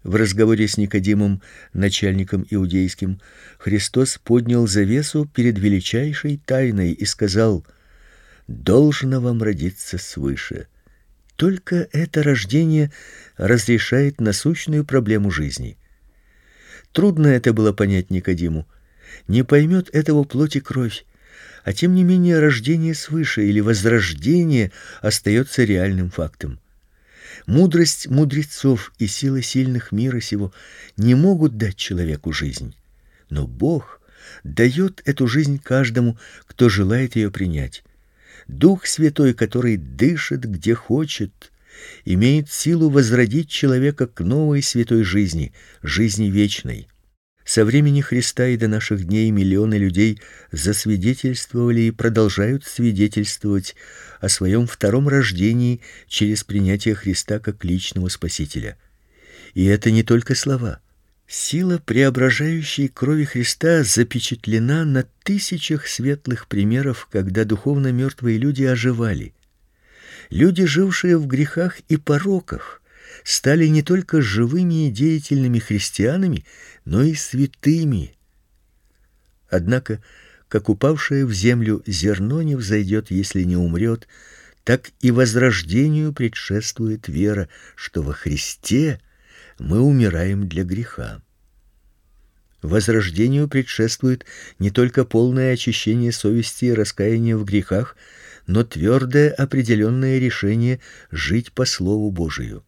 В разговоре с Никодимом, начальником иудейским, Христос поднял завесу перед величайшей тайной и сказал: «Должно вам родиться свыше». Только это рождение разрешает насущную проблему жизни. Трудно это было понять Никодиму. Не поймет этого плоть и кровь, а тем не менее рождение свыше или возрождение остается реальным фактом. Мудрость мудрецов и сила сильных мира сего не могут дать человеку жизнь, но Бог дает эту жизнь каждому, кто желает ее принять. Дух Святой, который дышит где хочет, имеет силу возродить человека к новой святой жизни, жизни вечной. Со времени Христа и до наших дней миллионы людей засвидетельствовали и продолжают свидетельствовать о своем втором рождении через принятие Христа как личного Спасителя. И это не только слова. Сила преображающей крови Христа запечатлена на тысячах светлых примеров, когда духовно мертвые люди оживали. Люди, жившие в грехах и пороках, стали не только живыми и деятельными христианами, но и святыми. Однако, как упавшее в землю зерно не взойдет, если не умрет, так и возрождению предшествует вера, что во Христе мы умираем для греха. Возрождению предшествует не только полное очищение совести и раскаяние в грехах, но твердое определенное решение жить по Слову Божию.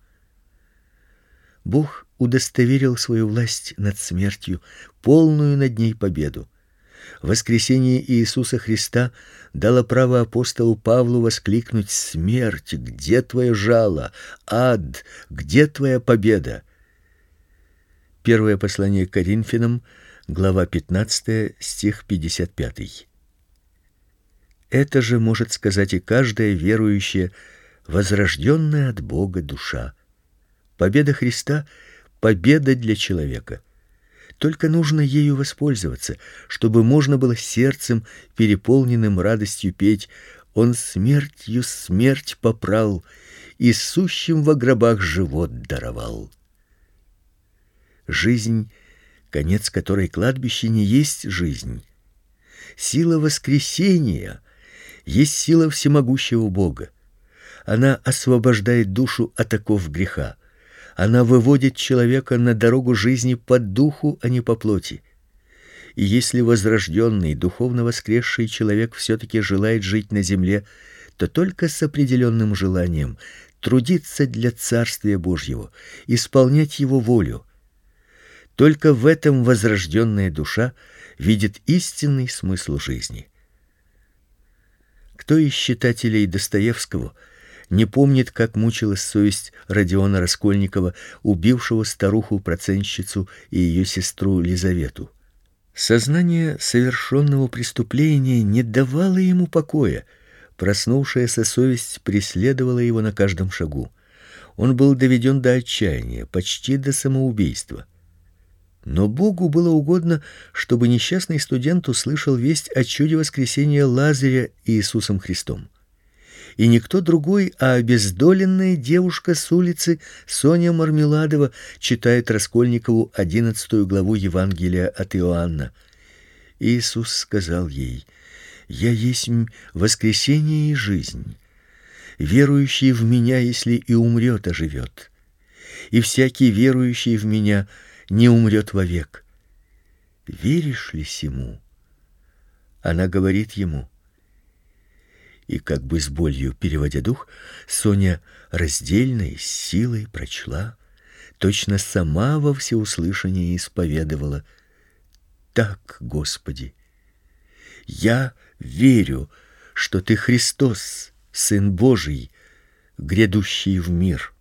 Бог удостоверил свою власть над смертью, полную над ней победу. Воскресение Иисуса Христа дало право апостолу Павлу воскликнуть: «Смерть, где твое жало? Ад, где твоя победа?» Первое послание к Коринфянам, глава 15, стих 55. Это же может сказать и каждая верующая, возрожденная от Бога душа. Победа Христа — победа для человека. Только нужно ею воспользоваться, чтобы можно было сердцем, переполненным радостью, петь: «Он смертью смерть попрал и сущим во гробах живот даровал». Жизнь, конец которой кладбище, не есть жизнь. Сила воскресения есть сила всемогущего Бога. Она освобождает душу от оков греха. Она выводит человека на дорогу жизни по духу, а не по плоти. И если возрожденный, духовно воскресший человек все-таки желает жить на земле, то только с определенным желанием трудиться для Царствия Божьего, исполнять Его волю. Только в этом возрожденная душа видит истинный смысл жизни. Кто из читателей Достоевского не помнит, как мучилась совесть Родиона Раскольникова, убившего старуху-процентщицу и ее сестру Лизавету? Сознание совершенного преступления не давало ему покоя. Проснувшаяся совесть преследовала его на каждом шагу. Он был доведен до отчаяния, почти до самоубийства. Но Богу было угодно, чтобы несчастный студент услышал весть о чуде воскресения Лазаря Иисусом Христом. И никто другой, а обездоленная девушка с улицы Соня Мармеладова читает Раскольникову 11 главу Евангелия от Иоанна. Иисус сказал ей: «Я есть воскресение и жизнь. Верующий в меня, если и умрет, оживет. И всякий верующий в меня не умрет вовек. Веришь ли сему?» Она говорит ему. И как бы с болью переводя дух, Соня раздельно и с силой прочла, точно сама во всеуслышание исповедовала: «Так, Господи, я верю, что Ты Христос, Сын Божий, грядущий в мир».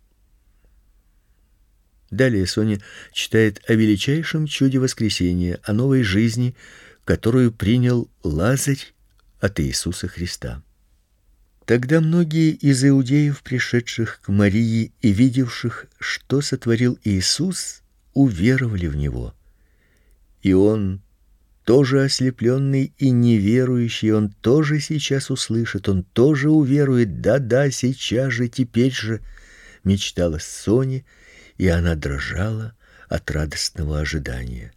Далее Соня читает о величайшем чуде воскресения, о новой жизни, которую принял Лазарь от Иисуса Христа. Тогда многие из иудеев, пришедших к Марии и видевших, что сотворил Иисус, уверовали в него. И он, тоже ослепленный и неверующий, он тоже сейчас услышит, он тоже уверует. Да, сейчас же, теперь же, мечтала Соня, и она дрожала от радостного ожидания.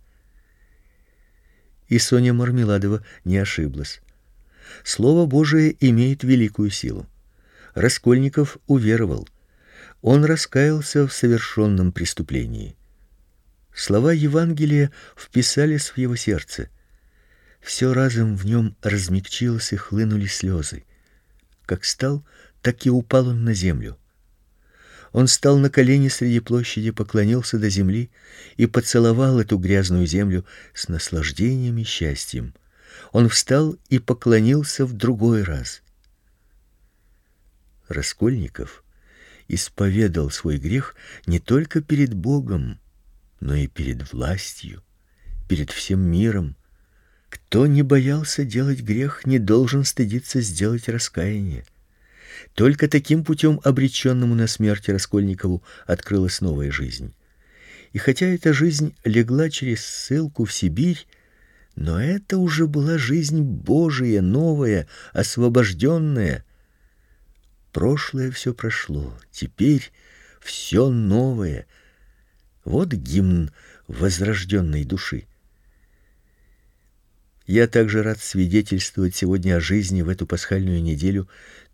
И Соня Мармеладова не ошиблась. Слово Божие имеет великую силу. Раскольников уверовал. Он раскаялся в совершенном преступлении. Слова Евангелия вписались в его сердце. Все разом в нем размягчилось и хлынули слезы. Как стал, так и упал он на землю. Он стал на колени среди площади, поклонился до земли и поцеловал эту грязную землю с наслаждением и счастьем. Он встал и поклонился в другой раз. Раскольников исповедал свой грех не только перед Богом, но и перед властью, перед всем миром. Кто не боялся делать грех, не должен стыдиться сделать раскаяние. Только таким путем обреченному на смерть Раскольникову открылась новая жизнь. И хотя эта жизнь легла через ссылку в Сибирь, но это уже была жизнь Божия, новая, освобожденная. Прошлое все прошло, теперь все новое. Вот гимн возрожденной души. Я также рад свидетельствовать сегодня о жизни в эту пасхальную неделю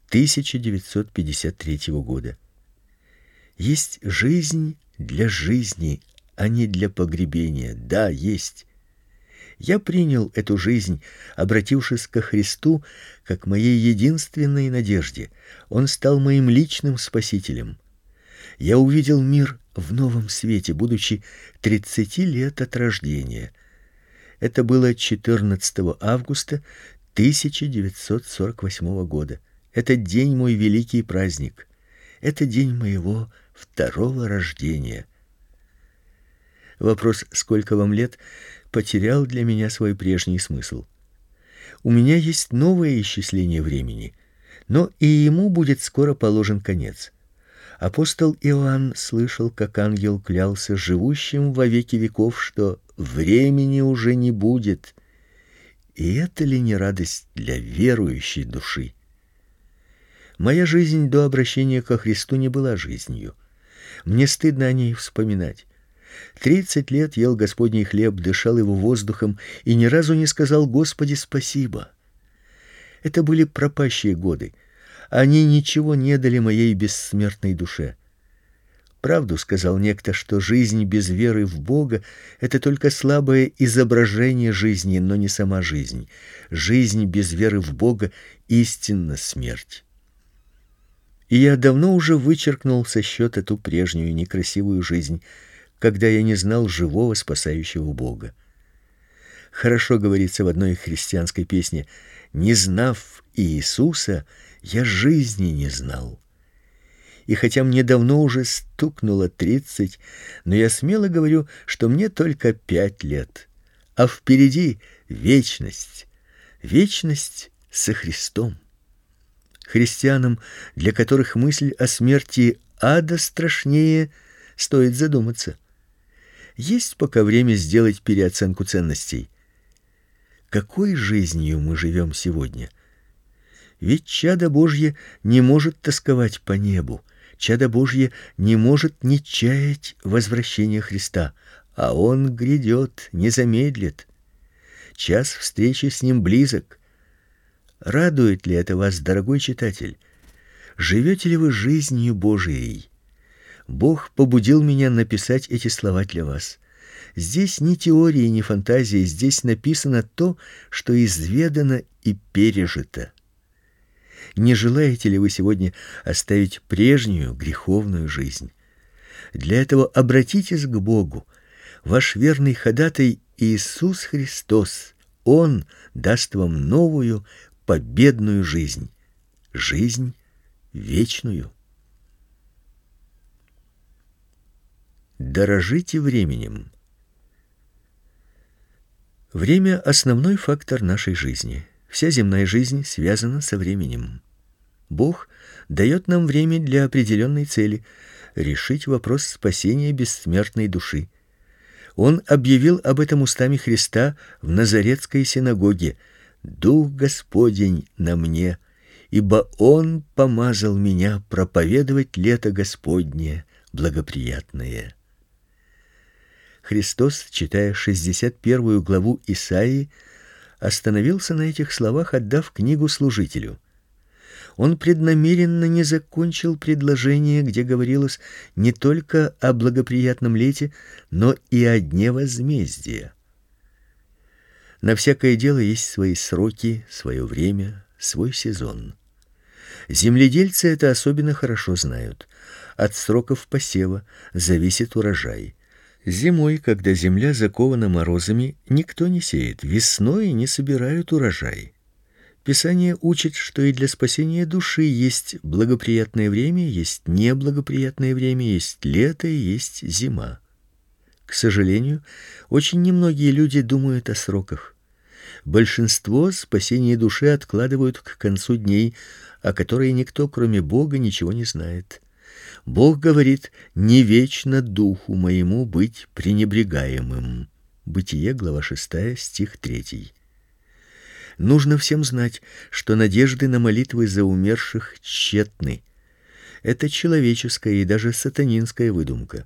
1953 года. Есть жизнь для жизни, а не для погребения. Да, есть. Я принял эту жизнь, обратившись ко Христу как моей единственной надежде. Он стал моим личным спасителем. Я увидел мир в новом свете, будучи 30 лет от рождения. Это было 14 августа 1948 года. Этот день мой великий праздник. Это день моего второго рождения. Вопрос, сколько вам лет, потерял для меня свой прежний смысл. У меня есть новое исчисление времени, но и ему будет скоро положен конец. Апостол Иоанн слышал, как ангел клялся живущим во веки веков, что времени уже не будет. И это ли не радость для верующей души? Моя жизнь до обращения ко Христу не была жизнью. Мне стыдно о ней вспоминать. 30 лет ел Господний хлеб, дышал его воздухом и ни разу не сказал: Господи, спасибо. Это были пропащие годы. Они ничего не дали моей бессмертной душе. Правду сказал некто, что жизнь без веры в Бога — это только слабое изображение жизни, но не сама жизнь. Жизнь без веры в Бога — истинно смерть. И я давно уже вычеркнул со счета ту прежнюю некрасивую жизнь, когда я не знал живого спасающего Бога. Хорошо говорится в одной христианской песне: «Не знав Иисуса, я жизни не знал». И хотя мне давно уже стукнуло 30, но я смело говорю, что мне только 5 лет, а впереди вечность. Вечность со Христом. Христианам, для которых мысль о смерти ада страшнее, стоит задуматься. Есть пока время сделать переоценку ценностей. Какой жизнью мы живем сегодня? Ведь чадо Божье не может тосковать по небу. Чадо Божье не может не чаять возвращения Христа, а Он грядет, не замедлит. Час встречи с Ним близок. Радует ли это вас, дорогой читатель? Живете ли вы жизнью Божией? Бог побудил меня написать эти слова для вас. Здесь ни теории, ни фантазии, здесь написано то, что изведано и пережито. Не желаете ли вы сегодня оставить прежнюю греховную жизнь? Для этого обратитесь к Богу. Ваш верный ходатай Иисус Христос, Он даст вам новую, победную жизнь, жизнь вечную. Дорожите временем. Время — основной фактор нашей жизни. Вся земная жизнь связана со временем. Бог дает нам время для определенной цели — решить вопрос спасения бессмертной души. Он объявил об этом устами Христа в Назаретской синагоге: «Дух Господень на мне, ибо Он помазал меня проповедовать лето Господне благоприятное». Христос, читая 61 главу Исаии, остановился на этих словах, отдав книгу служителю. Он преднамеренно не закончил предложение, где говорилось не только о благоприятном лете, но и о дне возмездия. На всякое дело есть свои сроки, свое время, свой сезон. Земледельцы это особенно хорошо знают. От сроков посева зависит урожай. Зимой, когда земля закована морозами, никто не сеет, весной не собирают урожай. Писание учит, что и для спасения души есть благоприятное время, есть неблагоприятное время, есть лето и есть зима. К сожалению, очень немногие люди думают о сроках. Большинство спасение души откладывают к концу дней, о которой никто, кроме Бога, ничего не знает. Бог говорит: "Не вечно духу моему быть пренебрегаемым". Бытие, глава 6, стих 3. Нужно всем знать, что надежды на молитвы за умерших тщетны. Это человеческая и даже сатанинская выдумка.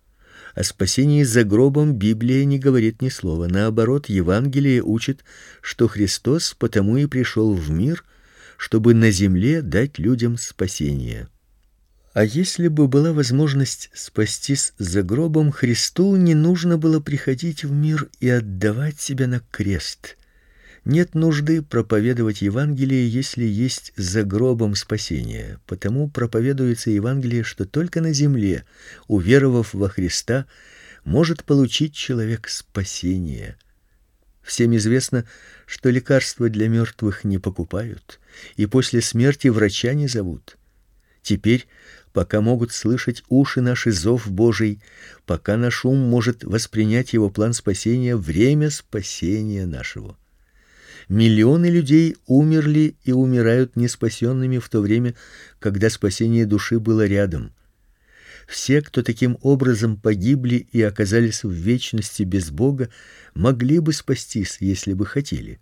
О спасении за гробом Библия не говорит ни слова. Наоборот, Евангелие учит, что Христос потому и пришел в мир, чтобы на земле дать людям спасение. А если бы была возможность спастись за гробом, Христу не нужно было приходить в мир и отдавать себя на крест. Нет нужды проповедовать Евангелие, если есть за гробом спасение. Потому проповедуется Евангелие, что только на земле, уверовав во Христа, может получить человек спасение. Всем известно, что лекарства для мертвых не покупают, и после смерти врача не зовут. Теперь, пока могут слышать уши наши зов Божий, пока наш ум может воспринять его план спасения, время спасения нашего. Миллионы людей умерли и умирают неспасенными в то время, когда спасение души было рядом. Все, кто таким образом погибли и оказались в вечности без Бога, могли бы спастись, если бы хотели.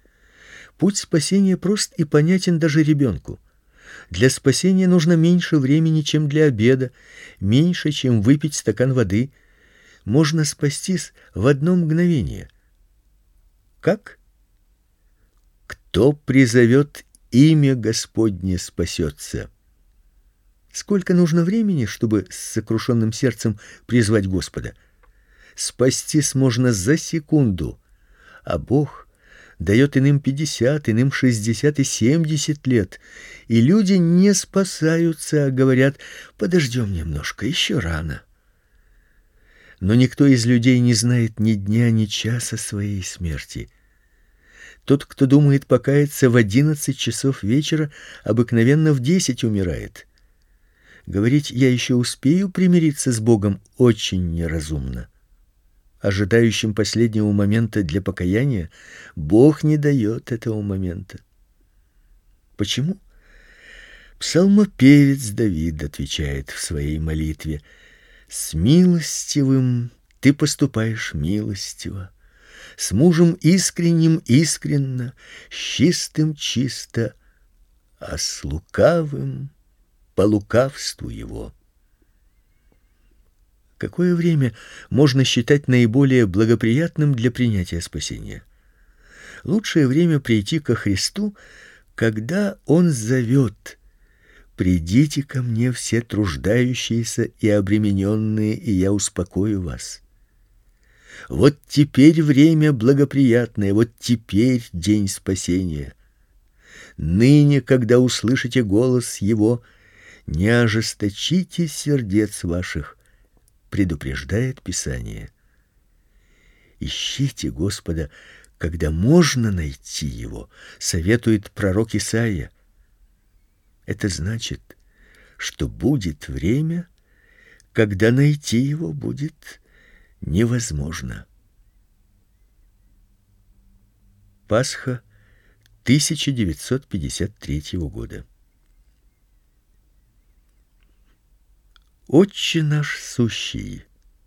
Путь спасения прост и понятен даже ребенку. Для спасения нужно меньше времени, чем для обеда, меньше, чем выпить стакан воды. Можно спастись в одно мгновение. Как? Кто призовет имя Господне, спасется. Сколько нужно времени, чтобы с сокрушенным сердцем призвать Господа? Спастись можно за секунду, а Бог дает иным 50, иным 60 и 70 лет, и люди не спасаются, а говорят: подождем немножко, еще рано. Но никто из людей не знает ни дня, ни часа своей смерти. Тот, кто думает покаяться в 11 часов вечера, обыкновенно в 10 умирает. Говорить: я еще успею примириться с Богом, очень неразумно. Ожидающим последнего момента для покаяния Бог не дает этого момента. Почему? Псалмопевец Давид отвечает в своей молитве: с милостивым ты поступаешь милостиво, с мужем искренним искренно, с чистым чисто, а с лукавым по лукавству его. Какое время можно считать наиболее благоприятным для принятия спасения? Лучшее время прийти ко Христу, когда Он зовет: «Придите ко мне все труждающиеся и обремененные, и я успокою вас». Вот теперь время благоприятное, вот теперь день спасения. Ныне, когда услышите голос Его, не ожесточите сердец ваших, предупреждает Писание. Ищите Господа, когда можно найти Его, советует пророк Исаия. Это значит, что будет время, когда найти Его будет невозможно. Пасха 1953 года. Отче наш сущий.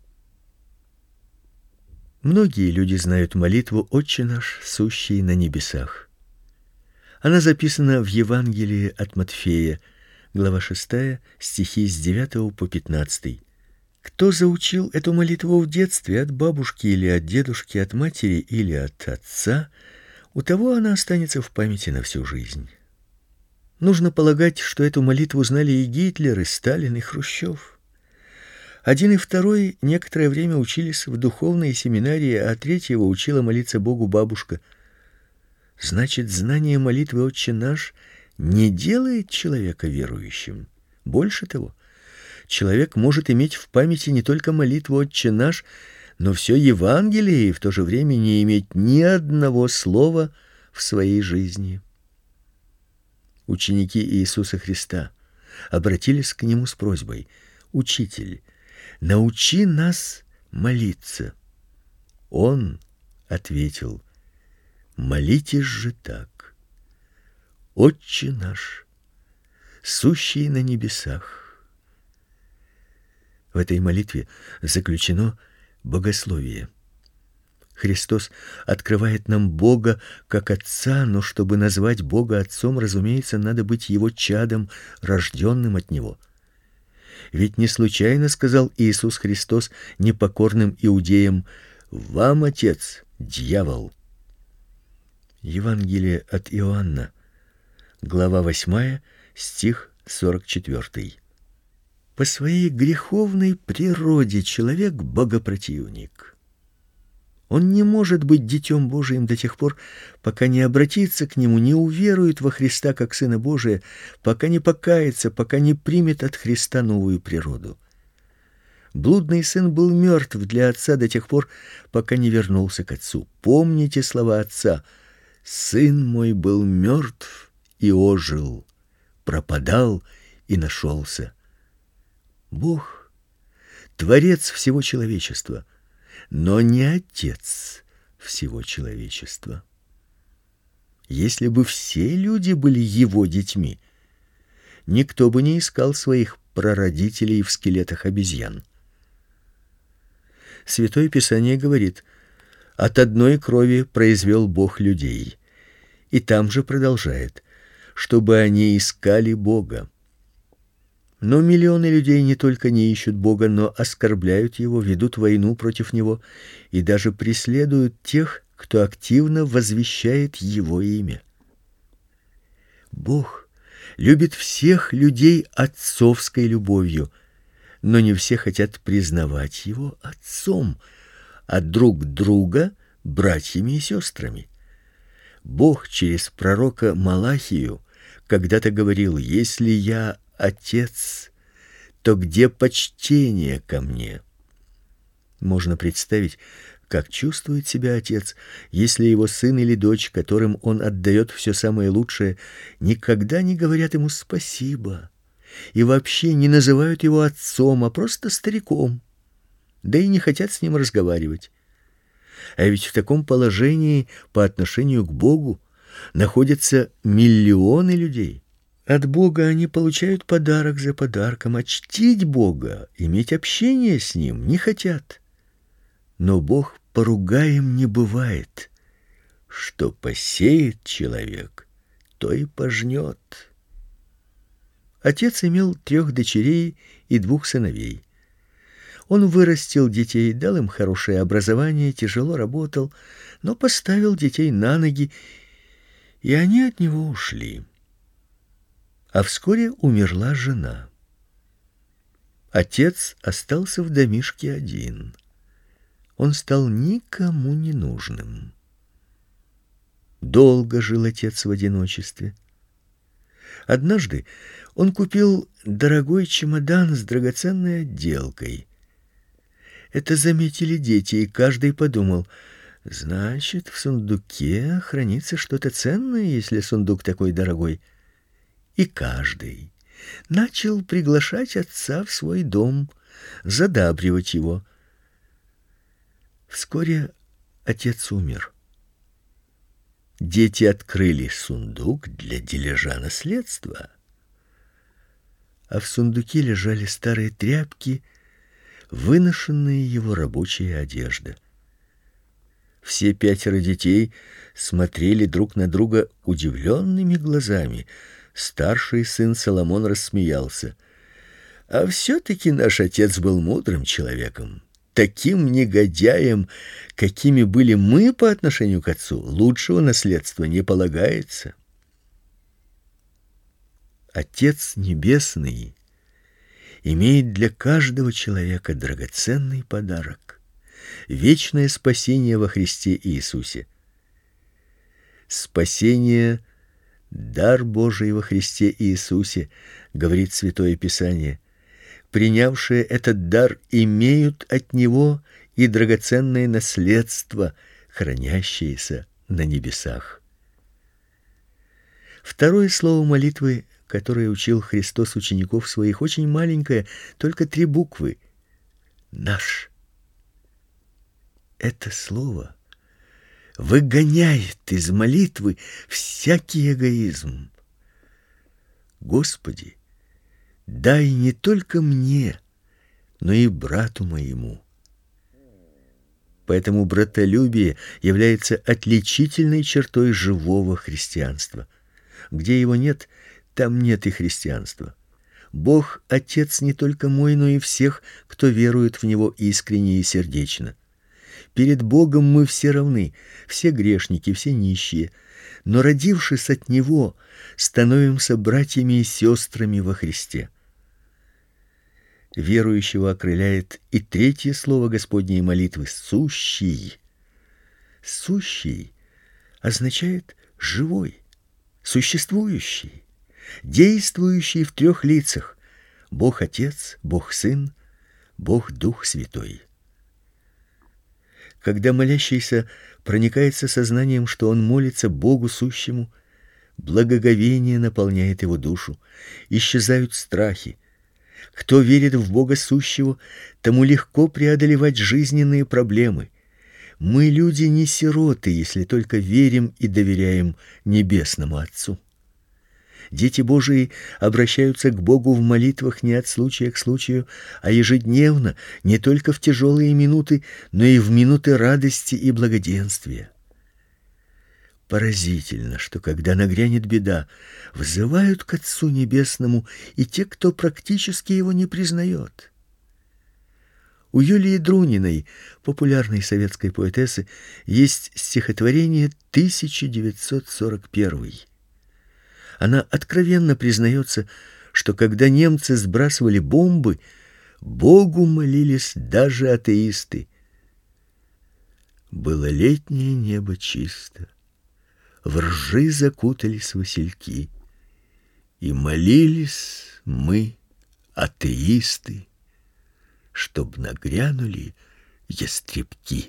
Многие люди знают молитву «Отче наш, сущий на небесах». Она записана в Евангелии от Матфея, глава 6, стихи с 9 по 15. Кто заучил эту молитву в детстве от бабушки или от дедушки, от матери или от отца, у того она останется в памяти на всю жизнь. Нужно полагать, что эту молитву знали и Гитлер, и Сталин, и Хрущев. Один и второй некоторое время учились в духовной семинарии, а третьего учила молиться Богу бабушка. Значит, знание молитвы «Отче наш» не делает человека верующим. Больше того, человек может иметь в памяти не только молитву «Отче наш», но все Евангелие и в то же время не иметь ни одного слова в своей жизни. Ученики Иисуса Христа обратились к нему с просьбой: «Учитель, научи нас молиться». Он ответил: «Молитесь же так: Отче наш, сущий на небесах». В этой молитве заключено богословие. Христос открывает нам Бога как Отца, но чтобы назвать Бога Отцом, разумеется, надо быть Его чадом, рожденным от Него. Ведь не случайно сказал Иисус Христос непокорным иудеям: «Вам отец дьявол». Евангелие от Иоанна, глава 8, стих 44. По своей греховной природе человек богопротивник. Он не может быть детем Божиим до тех пор, пока не обратится к Нему, не уверует во Христа как Сына Божия, пока не покается, пока не примет от Христа новую природу. Блудный сын был мертв для отца до тех пор, пока не вернулся к отцу. Помните слова отца: «Сын мой был мертв и ожил, пропадал и нашелся». Бог — Творец всего человечества, но не Отец всего человечества. Если бы все люди были Его детьми, никто бы не искал своих прародителей в скелетах обезьян. Святое Писание говорит: «От одной крови произвел Бог людей». И там же продолжает: «Чтобы они искали Бога». Но миллионы людей не только не ищут Бога, но оскорбляют Его, ведут войну против Него и даже преследуют тех, кто активно возвещает Его имя. Бог любит всех людей отцовской любовью, но не все хотят признавать Его Отцом, а друг друга братьями и сестрами. Бог через пророка Малахию когда-то говорил: «Если я Отец, то где почтение ко мне?» Можно представить, как чувствует себя отец, если его сын или дочь, которым он отдает все самое лучшее, никогда не говорят ему спасибо и вообще не называют его отцом, а просто стариком, да и не хотят с ним разговаривать. А ведь в таком положении по отношению к Богу находятся миллионы людей. От Бога они получают подарок за подарком, а чтить Бога, иметь общение с Ним не хотят. Но Бог поругаем не бывает. Что посеет человек, то и пожнет. Отец имел 3 дочерей и 2 сыновей. Он вырастил детей, дал им хорошее образование, тяжело работал, но поставил детей на ноги, и они от него ушли. А вскоре умерла жена. Отец остался в домишке один. Он стал никому не нужным. Долго жил отец в одиночестве. Однажды он купил дорогой чемодан с драгоценной отделкой. Это заметили дети, и каждый подумал: значит, в сундуке хранится что-то ценное, если сундук такой дорогой. И каждый начал приглашать отца в свой дом, задабривать его. Вскоре отец умер. Дети открыли сундук для дележа наследства, а в сундуке лежали старые тряпки, выношенная его рабочая одежда. Все 5 детей смотрели друг на друга удивленными глазами. Старший сын Соломон рассмеялся. А все-таки наш отец был мудрым человеком. Таким негодяям, какими были мы по отношению к отцу, лучшего наследства не полагается. Отец Небесный имеет для каждого человека драгоценный подарок — вечное спасение во Христе Иисусе. Спасение — дар Божий во Христе Иисусе, говорит Святое Писание. Принявшие этот дар имеют от Него и драгоценное наследство, хранящееся на небесах. Второе слово молитвы, которое учил Христос учеников своих, очень маленькое, только 3 буквы — «Наш». Это слово выгоняет из молитвы всякий эгоизм. Господи, дай не только мне, но и брату моему. Поэтому братолюбие является отличительной чертой живого христианства. Где его нет, там нет и христианства. Бог — Отец не только мой, но и всех, кто верует в Него искренне и сердечно. Перед Богом мы все равны, все грешники, все нищие, но, родившись от Него, становимся братьями и сестрами во Христе. Верующего окрыляет и 3 слово Господней молитвы — «сущий». «Сущий» означает «живой», «существующий», действующий в 3 лицах — Бог Отец, Бог Сын, Бог Дух Святой. Когда молящийся проникается сознанием, что он молится Богу сущему, благоговение наполняет его душу, исчезают страхи. Кто верит в Бога сущего, тому легко преодолевать жизненные проблемы. Мы люди не сироты, если только верим и доверяем Небесному Отцу. Дети Божии обращаются к Богу в молитвах не от случая к случаю, а ежедневно, не только в тяжелые минуты, но и в минуты радости и благоденствия. Поразительно, что когда нагрянет беда, взывают к Отцу Небесному и те, кто практически его не признает. У Юлии Друниной, популярной советской поэтессы, есть стихотворение 1941. Она откровенно признается, что когда немцы сбрасывали бомбы, Богу молились даже атеисты. Было летнее небо чисто, в ржи закутались васильки, и молились мы, атеисты, чтоб нагрянули ястребки.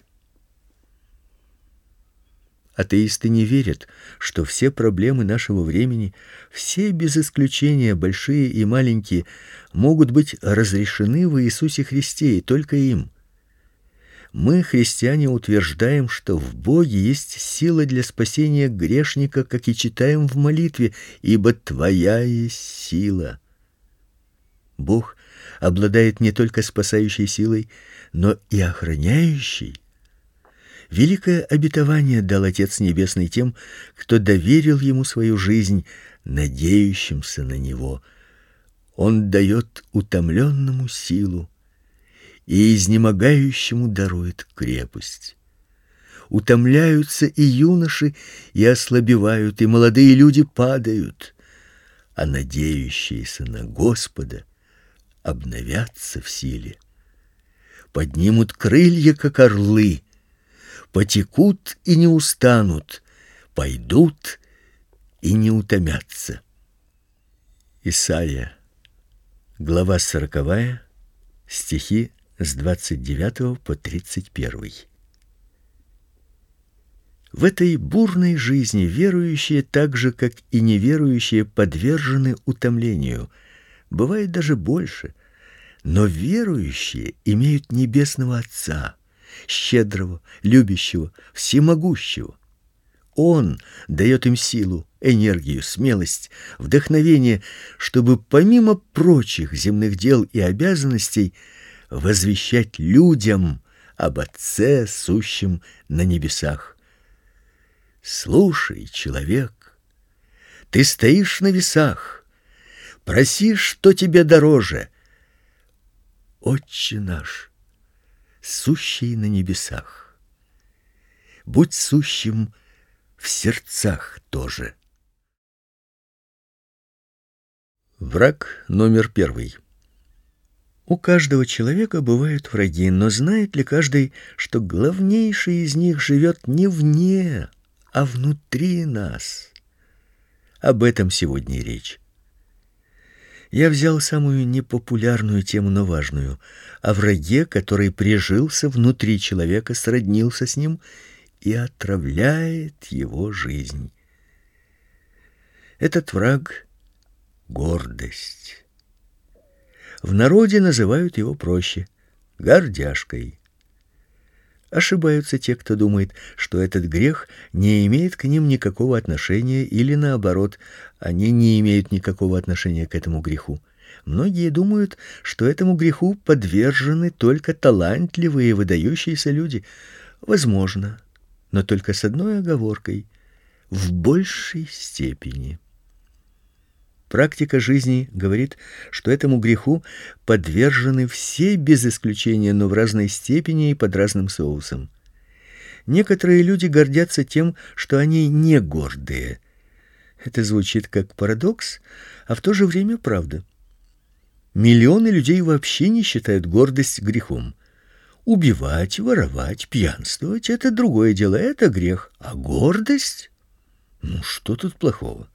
Атеисты не верят, что все проблемы нашего времени, все без исключения, большие и маленькие, могут быть разрешены в Иисусе Христе и только им. Мы, христиане, утверждаем, что в Боге есть сила для спасения грешника, как и читаем в молитве: «Ибо Твоя есть сила». Бог обладает не только спасающей силой, но и охраняющей. Великое обетование дал Отец Небесный тем, кто доверил Ему свою жизнь, надеющимся на Него. Он дает утомленному силу и изнемогающему дарует крепость. Утомляются и юноши, и ослабевают, и молодые люди падают, а надеющиеся на Господа обновятся в силе. Поднимут крылья, как орлы, потекут и не устанут, пойдут и не утомятся. Исайя, глава 40, стихи с 29 по 31. В этой бурной жизни верующие, так же как и неверующие, подвержены утомлению. Бывает даже больше. Но верующие имеют небесного Отца, щедрого, любящего, всемогущего. Он дает им силу, энергию, смелость, вдохновение, чтобы помимо прочих земных дел и обязанностей возвещать людям об Отце, сущем на небесах. Слушай, человек, ты стоишь на весах, проси, что тебе дороже: Отче наш, сущий на небесах, будь сущим в сердцах тоже. Враг номер 1. У каждого человека бывают враги, но знает ли каждый, что главнейший из них живет не вне, а внутри нас? Об этом сегодня и речь. Я взял самую непопулярную тему, но важную, о враге, который прижился внутри человека, сроднился с ним и отравляет его жизнь. Этот враг — гордость. В народе называют его проще — гордяшкой. Ошибаются те, кто думает, что этот грех не имеет к ним никакого отношения, или наоборот, они не имеют никакого отношения к этому греху. Многие думают, что этому греху подвержены только талантливые, выдающиеся люди. Возможно, но только с одной оговоркой: в большей степени. Практика жизни говорит, что этому греху подвержены все без исключения, но в разной степени и под разным соусом. Некоторые люди гордятся тем, что они не гордые. Это звучит как парадокс, а в то же время правда. Миллионы людей вообще не считают гордость грехом. Убивать, воровать, пьянствовать — это другое дело, это грех. А гордость? Ну, что тут плохого?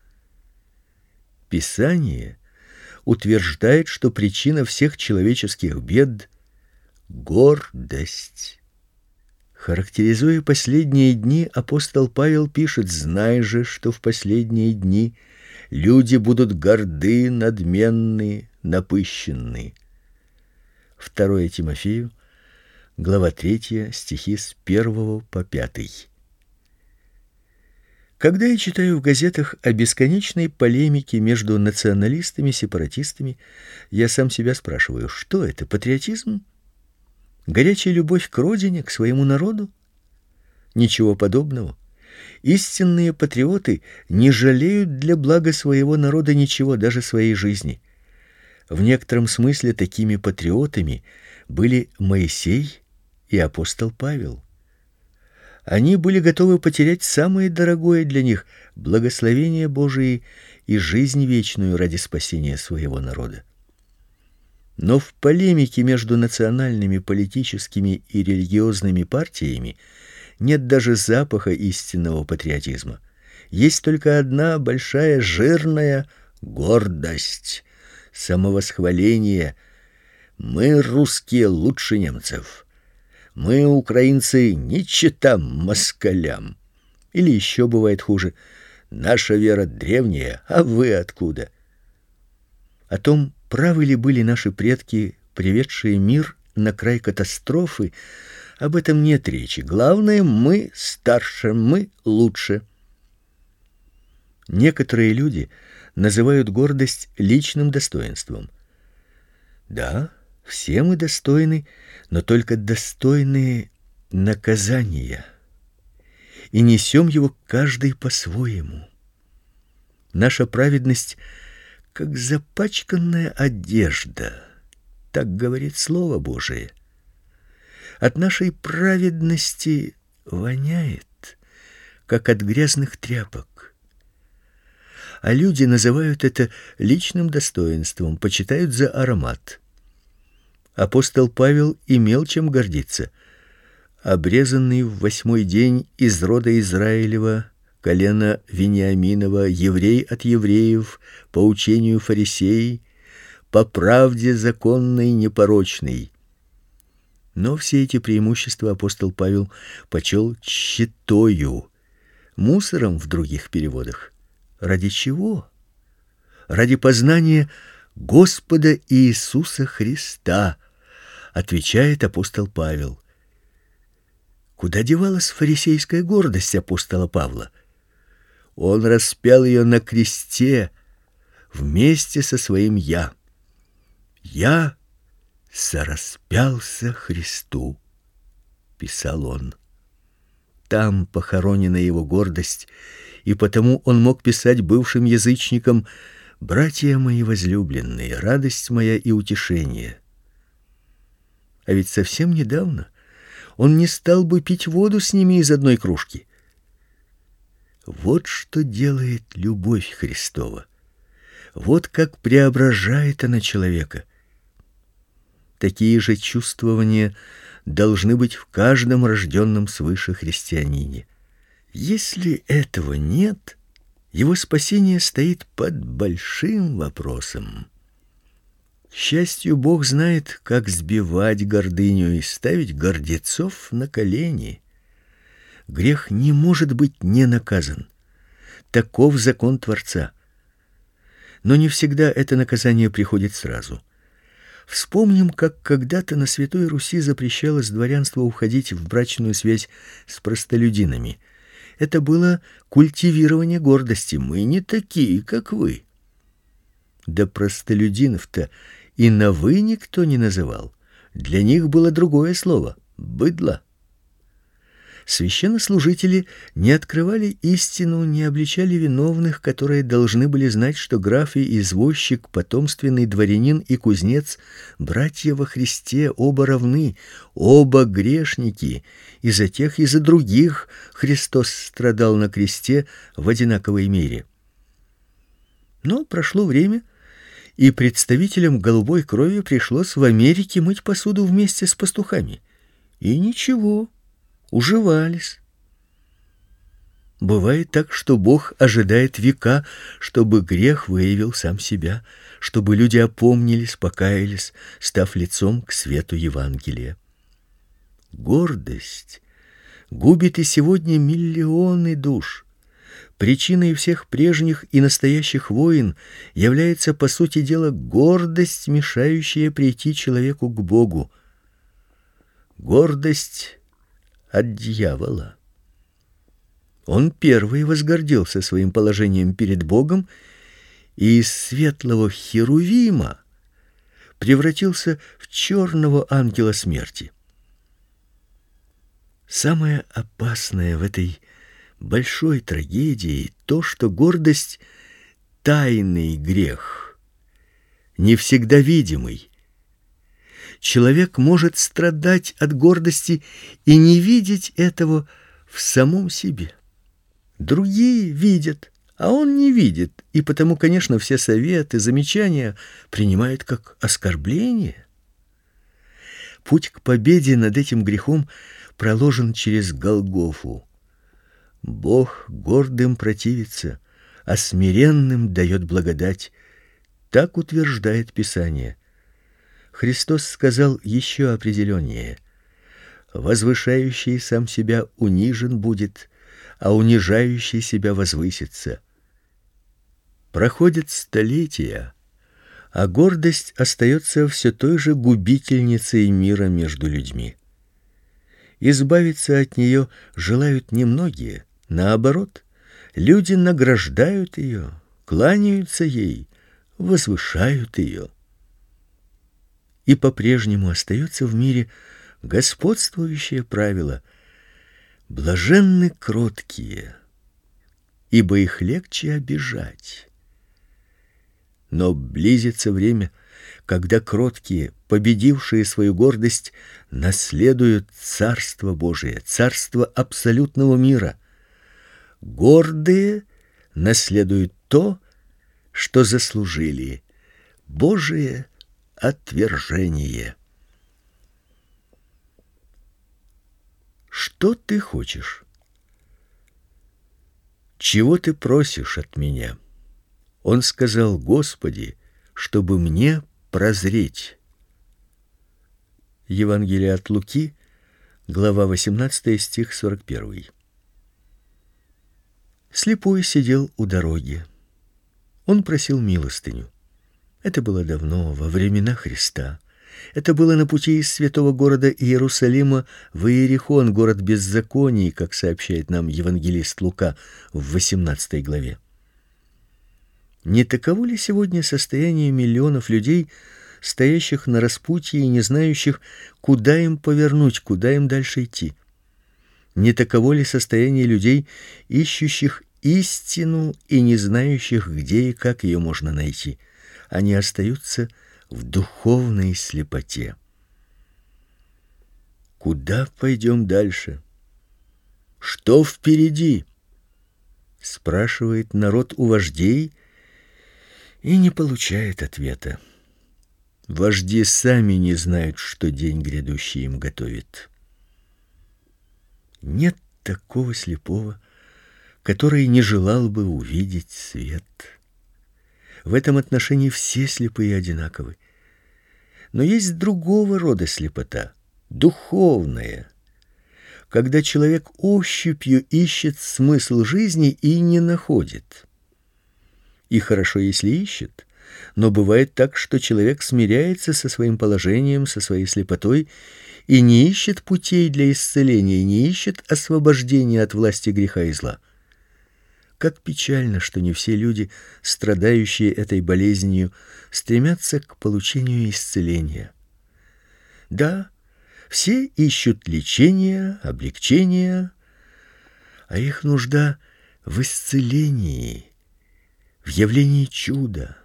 Писание утверждает, что причина всех человеческих бед — гордость. Характеризуя последние дни, апостол Павел пишет: «Знай же, что в последние дни люди будут горды, надменны, напыщенны». 2 Тимофею, глава 3, стихи с 1 по 5. Когда я читаю в газетах о бесконечной полемике между националистами и сепаратистами, я сам себя спрашиваю: что это, патриотизм? Горячая любовь к родине, к своему народу? Ничего подобного. Истинные патриоты не жалеют для блага своего народа ничего, даже своей жизни. В некотором смысле такими патриотами были Моисей и апостол Павел. Они были готовы потерять самое дорогое для них — благословение Божие и жизнь вечную ради спасения своего народа. Но в полемике между национальными, политическими и религиозными партиями нет даже запаха истинного патриотизма. Есть только одна большая жирная гордость, самовосхваление. Мы, русские, лучше немцев. Мы, украинцы, не чета москалям. Или еще бывает хуже: наша вера древняя, а вы откуда? О том, правы ли были наши предки, приведшие мир на край катастрофы, об этом нет речи. Главное, мы старше, мы лучше. Некоторые люди называют гордость личным достоинством. Да, все мы достойны, но только достойны наказания, и несем его каждый по-своему. Наша праведность как запачканная одежда, так говорит Слово Божие. От нашей праведности воняет, как от грязных тряпок. А люди называют это личным достоинством, почитают за аромат. Апостол Павел имел чем гордиться. Обрезанный в 8-й день из рода Израилева, колена Вениаминова, еврей от евреев, по учению фарисеев, по правде законной, непорочной. Но все эти преимущества апостол Павел почел тщетою, мусором в других переводах. Ради чего? Ради познания Господа Иисуса Христа, отвечает апостол Павел. Куда девалась фарисейская гордость апостола Павла? Он распял ее на кресте вместе со своим «я». «Я сораспялся Христу», писал он. Там похоронена его гордость, и потому он мог писать бывшим язычникам: «Братья мои возлюбленные, радость моя и утешение, А ведь совсем недавно он не стал бы пить воду с ними из одной кружки. Вот что делает любовь Христова. Вот как преображает она человека. Такие же чувствования должны быть в каждом рожденном свыше христианине. Если этого нет, его спасение стоит под большим вопросом. К счастью, Бог знает, как сбивать гордыню и ставить гордецов на колени. Грех не может быть не наказан. Таков закон Творца. Но не всегда это наказание приходит сразу. Вспомним, как когда-то на Святой Руси запрещалось дворянству уходить в брачную связь с простолюдинами. Это было культивирование гордости. Мы не такие, как вы. Да простолюдинов-то и на «вы» никто не называл. Для них было другое слово — быдло. Священнослужители не открывали истину, не обличали виновных, которые должны были знать, что граф и извозчик, потомственный дворянин и кузнец, братья во Христе, оба равны, оба грешники, и за тех, и за других Христос страдал на кресте в одинаковой мере. Но прошло время, и представителям голубой крови пришлось в Америке мыть посуду вместе с пастухами. И ничего, уживались. Бывает так, что Бог ожидает века, чтобы грех выявил сам себя, чтобы люди опомнились, покаялись, став лицом к свету Евангелия. Гордость губит и сегодня миллионы душ. Причиной всех прежних и настоящих войн является, по сути дела, гордость, мешающая прийти человеку к Богу. Гордость от дьявола. Он первый возгордился своим положением перед Богом и из светлого херувима превратился в черного ангела смерти. Самое опасное в этой большой трагедии то, что гордость — тайный грех, не всегда видимый. Человек может страдать от гордости и не видеть этого в самом себе. Другие видят, а он не видит, и потому, конечно, все советы, замечания принимает как оскорбление. Путь к победе над этим грехом проложен через Голгофу. Бог гордым противится, а смиренным дает благодать. Так утверждает Писание. Христос сказал еще определеннее: возвышающий сам себя унижен будет, а унижающий себя возвысится. Проходят столетия, а гордость остается все той же губительницей мира между людьми. Избавиться от нее желают немногие. Наоборот, люди награждают ее, кланяются ей, возвышают ее. И по-прежнему остается в мире господствующее правило: блаженны кроткие, ибо их легче обижать. Но близится время, когда кроткие, победившие свою гордость, наследуют Царство Божие, Царство абсолютного мира. Гордые наследуют то, что заслужили — Божие отвержение. Что ты хочешь? Чего ты просишь от меня? Он сказал: Господи, чтобы мне прозреть. Евангелие от Луки, глава 18, стих 41. Слепой сидел у дороги. Он просил милостыню. Это было давно, во времена Христа. Это было на пути из святого города Иерусалима в Иерихон, город беззаконий, как сообщает нам евангелист Лука в 18 главе. Не таково ли сегодня состояние миллионов людей, стоящих на распутье и не знающих, куда им повернуть, куда им дальше идти? Не таково ли состояние людей, ищущих истину и не знающих, где и как ее можно найти? Они остаются в духовной слепоте. Куда пойдем дальше? Что впереди? Спрашивает народ у вождей и не получает ответа. Вожди сами не знают, что день грядущий им готовит. Нет такого слепого, который не желал бы увидеть свет. В этом отношении все слепые одинаковы. Но есть другого рода слепота, духовная, когда человек ощупью ищет смысл жизни и не находит. И хорошо, если ищет, но бывает так, что человек смиряется со своим положением, со своей слепотой и не ищет путей для исцеления, не ищет освобождения от власти греха и зла. Как печально, что не все люди, страдающие этой болезнью, стремятся к получению исцеления. Да, все ищут лечения, облегчения, а их нужда в исцелении, в явлении чуда.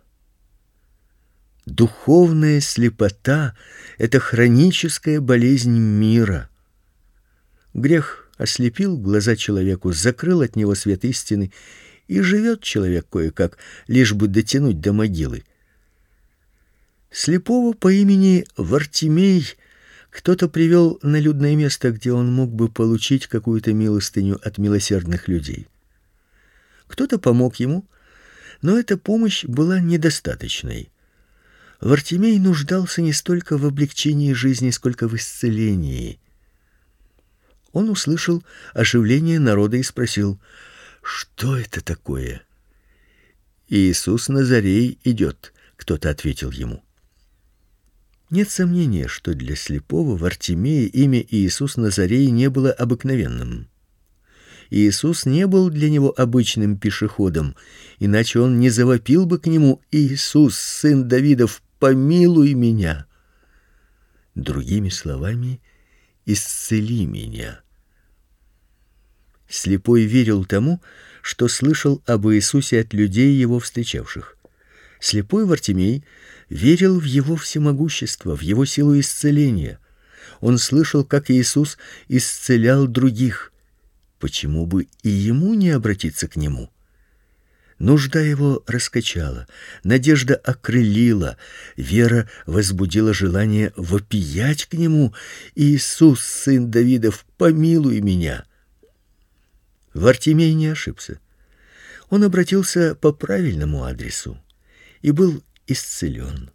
Духовная слепота — это хроническая болезнь мира. Грех ослепил глаза человеку, закрыл от него свет истины, и живет человек кое-как, лишь бы дотянуть до могилы. Слепого по имени Вартимей кто-то привел на людное место, где он мог бы получить какую-то милостыню от милосердных людей. Кто-то помог ему, но эта помощь была недостаточной. Вартимей нуждался не столько в облегчении жизни, сколько в исцелении. Он услышал оживление народа и спросил: «Что это такое?» «Иисус Назарей идет», — кто-то ответил ему. Нет сомнения, что для слепого Вартимея имя Иисус Назарей не было обыкновенным. Иисус не был для него обычным пешеходом, иначе он не завопил бы к нему: «Иисус, сын Давидов, помилуй меня!» Другими словами, исцели меня. Слепой верил тому, что слышал об Иисусе от людей, его встречавших. Слепой Вартимей верил в его всемогущество, в его силу исцеления. Он слышал, как Иисус исцелял других. Почему бы и ему не обратиться к нему? Нужда его раскачала, надежда окрылила, вера возбудила желание вопиять к нему: «Иисус, сын Давидов, помилуй меня!» Вартимей не ошибся. Он обратился по правильному адресу и был исцелен.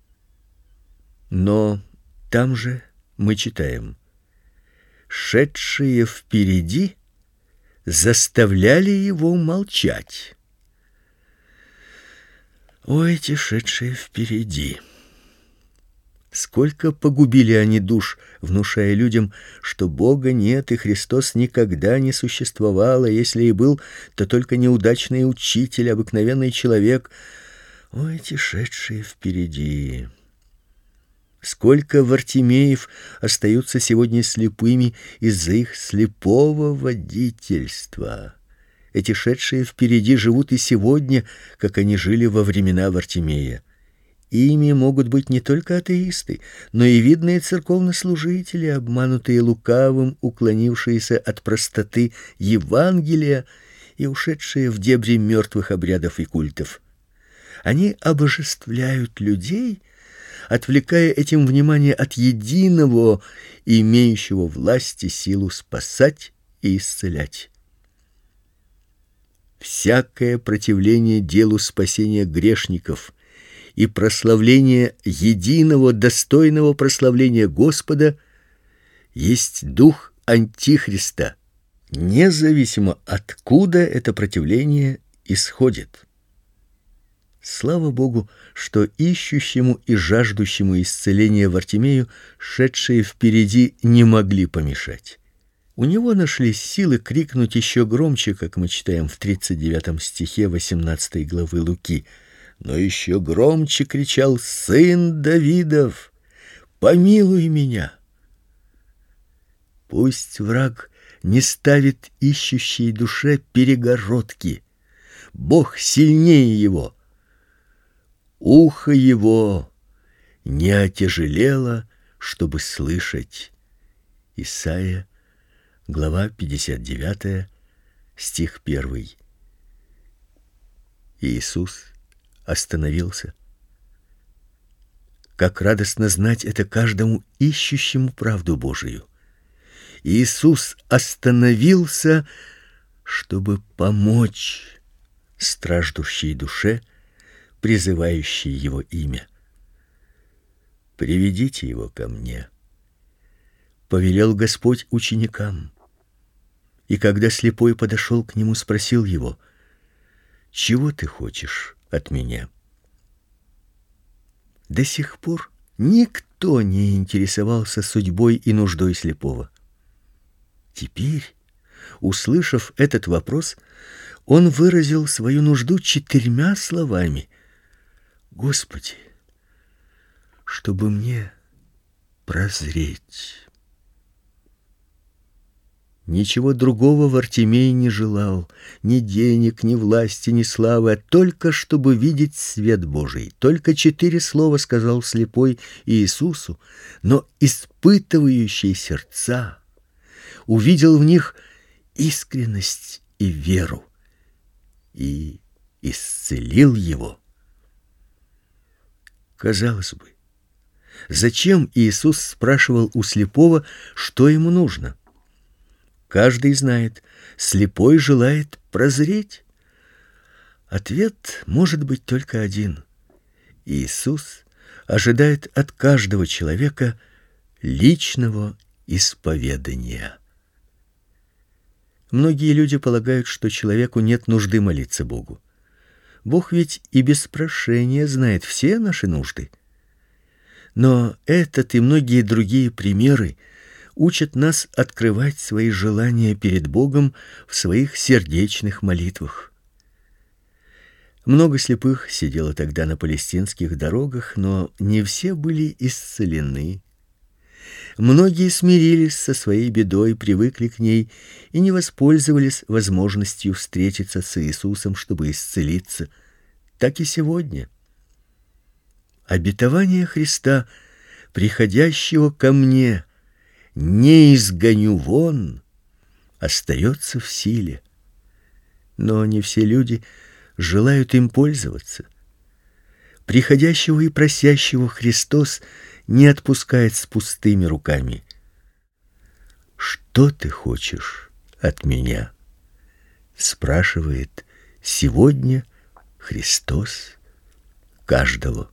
Но там же мы читаем: шедшие впереди заставляли его молчать. О, эти шедшие впереди! Сколько погубили они душ, внушая людям, что Бога нет и Христос никогда не существовал, а если и был, то только неудачный учитель, обыкновенный человек. О, эти шедшие впереди! Сколько Вартимеев остаются сегодня слепыми из-за их слепого водительства! Эти шедшие впереди живут и сегодня, как они жили во времена Вартимея. Ими могут быть не только атеисты, но и видные церковнослужители, обманутые лукавым, уклонившиеся от простоты Евангелия и ушедшие в дебри мертвых обрядов и культов. Они обожествляют людей, отвлекая этим внимание от единого, имеющего власть и силу спасать и исцелять. Всякое противление делу спасения грешников и прославление единого, достойного прославления Господа есть дух Антихриста, независимо откуда это противление исходит. Слава Богу, что ищущему и жаждущему исцеления Вартимею шедшие впереди не могли помешать. У него нашлись силы крикнуть еще громче, как мы читаем в 39 стихе 18 главы Луки. Но еще громче кричал: «Сын Давидов, помилуй меня!» Пусть враг не ставит ищущей душе перегородки. Бог сильнее его. Ухо его не отяжелело, чтобы слышать, Исайя, глава 59, стих 1. Иисус остановился. Как радостно знать это каждому ищущему правду Божию. Иисус остановился, чтобы помочь страждущей душе, призывающей его имя. «Приведите его ко мне», — повелел Господь ученикам. И когда слепой подошел к нему, спросил его: «Чего ты хочешь от меня?» До сих пор никто не интересовался судьбой и нуждой слепого. Теперь, услышав этот вопрос, он выразил свою нужду 4 словами: «Господи, чтобы мне прозреть». Ничего другого Вартимей не желал: ни денег, ни власти, ни славы, а только чтобы видеть свет Божий. Только 4 слова сказал слепой Иисусу, но испытывающий сердца увидел в них искренность и веру и исцелил его. Казалось бы, зачем Иисус спрашивал у слепого, что ему нужно? Каждый знает, слепой желает прозреть. Ответ может быть только один. Иисус ожидает от каждого человека личного исповедания. Многие люди полагают, что человеку нет нужды молиться Богу. Бог ведь и без прошения знает все наши нужды. Но этот и многие другие примеры учат нас открывать свои желания перед Богом в своих сердечных молитвах. Много слепых сидело тогда на палестинских дорогах, но не все были исцелены. Многие смирились со своей бедой, привыкли к ней и не воспользовались возможностью встретиться с Иисусом, чтобы исцелиться. Так и сегодня. Обетование Христа, приходящего ко мне, не изгоню вон, остается в силе. Но не все люди желают им пользоваться. Приходящего и просящего Христос не отпускает с пустыми руками. «Что ты хочешь от меня?» спрашивает сегодня Христос каждого.